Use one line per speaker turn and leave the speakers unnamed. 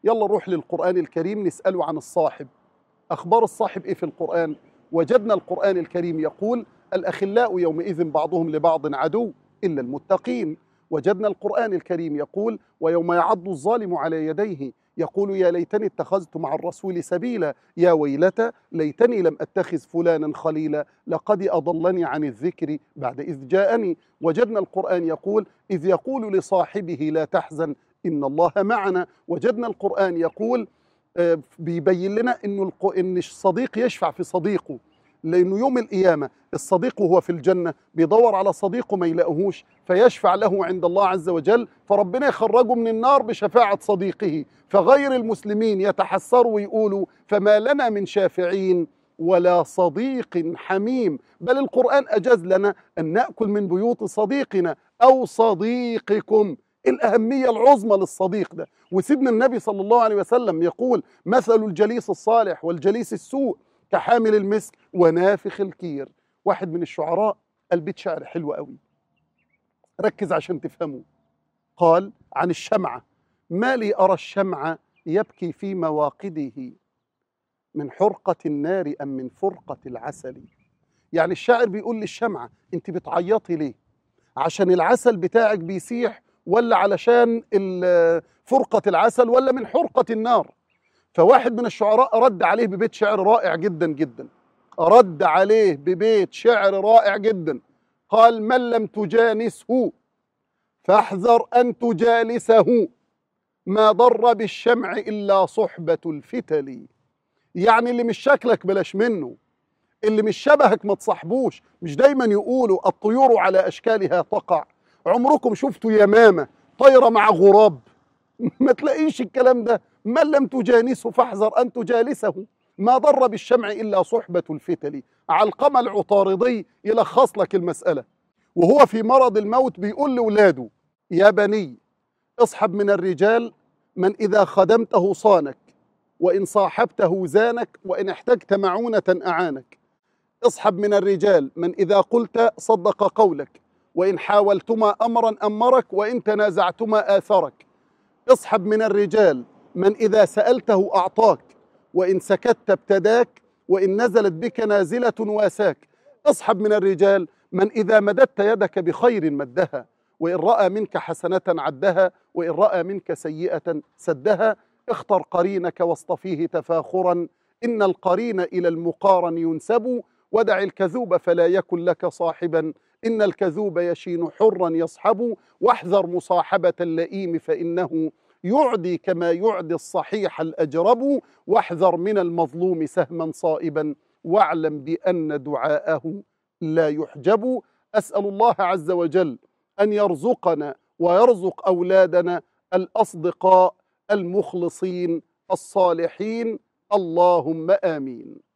يلا نروح للقرآن الكريم نسأله عن الصاحب. أخبار الصاحب إيه في القرآن؟ وجدنا القرآن الكريم يقول الأخلاء يومئذ بعضهم لبعض عدو إلا المتقين. وجدنا القرآن الكريم يقول ويوم يعض الظالم على يديه يقول يا ليتني اتخذت مع الرسول سبيلا يا ويلتى ليتني لم أتخذ فلانا خليلا لقد أضلني عن الذكر بعد إذ جاءني. وجدنا القرآن يقول إذ يقول لصاحبه لا تحزن إن الله معنا. وجدنا القرآن يقول بيبين لنا إن الصديق يشفع في صديقه، لأنه يوم القيامة الصديق وهو في الجنة بيدور على صديقه ما يلاقوهوش فيشفع له عند الله عز وجل، فربنا يخرجه من النار بشفاعة صديقه. فغير المسلمين يتحسروا ويقولوا فما لنا من شافعين ولا صديق حميم. بل القرآن أجاز لنا أن نأكل من بيوت صديقنا أو صديقكم. الأهمية العظمى للصديق ده. وسيدنا النبي صلى الله عليه وسلم يقول مثل الجليس الصالح والجليس السوء كحامل المسك ونافخ الكير. واحد من الشعراء قال بيت شعر حلو قوي، ركز عشان تفهموا. قال عن الشمعة ما لي أرى الشمع يبكي في مواقده من حرقة النار أم من فرقة العسل. يعني الشاعر بيقول للشمعة انت بتعيطي ليه؟ عشان العسل بتاعك بيسيح ولا علشان فرقة العسل ولا من حرقة النار؟ فواحد من الشعراء رد عليه ببيت شعر رائع جدا جدا، رد عليه ببيت شعر رائع جدا. قال من لم تجانسه فاحذر أن تجالسه ما ضر بالشمع إلا صحبة الفتل. يعني اللي مش شكلك بلاش منه، اللي مش شبهك ما تصاحبوش. مش دايما يقولوا الطيور على أشكالها تقع؟ عمركم شفتوا يمامة طايرة مع غراب؟ ما تلاقيش الكلام ده. من لم تجانسه فاحذر أن تجالسه ما ضر بالشمع إلا صحبة الفتل. علقمة العطاردي يلخص لك المسألة وهو في مرض الموت بيقول لأولاده يا بني اصحب من الرجال من إذا خدمته صانك وإن صاحبته زانك وإن احتجت معونة أعانك. اصحب من الرجال من إذا قلت صدق قولك وإن حاولتما أمرا أمرك وإن تنازعتما آثرك. اصحب من الرجال من إذا سألته أعطاك وإن سكت ابتداك وإن نزلت بك نازلة واساك. اصحب من الرجال من إذا مددت يدك بخير مدها وإن رأى منك حسنة عدها وإن رأى منك سيئة سدها. اختر قرينك واصطفيه تفاخرا إن القرين إلى المقارن ينسب ودع الكذوب فلا يكن لك صاحبا إن الكذوب يشين حرا يصحب. واحذر مصاحبة اللئيم فإنه يعدي كما يعدي الصحيح الأجرب. واحذر من المظلوم سهما صائبا واعلم بأن دعاءه لا يحجب. أسأل الله عز وجل أن يرزقنا ويرزق أولادنا الأصدقاء المخلصين الصالحين اللهم آمين.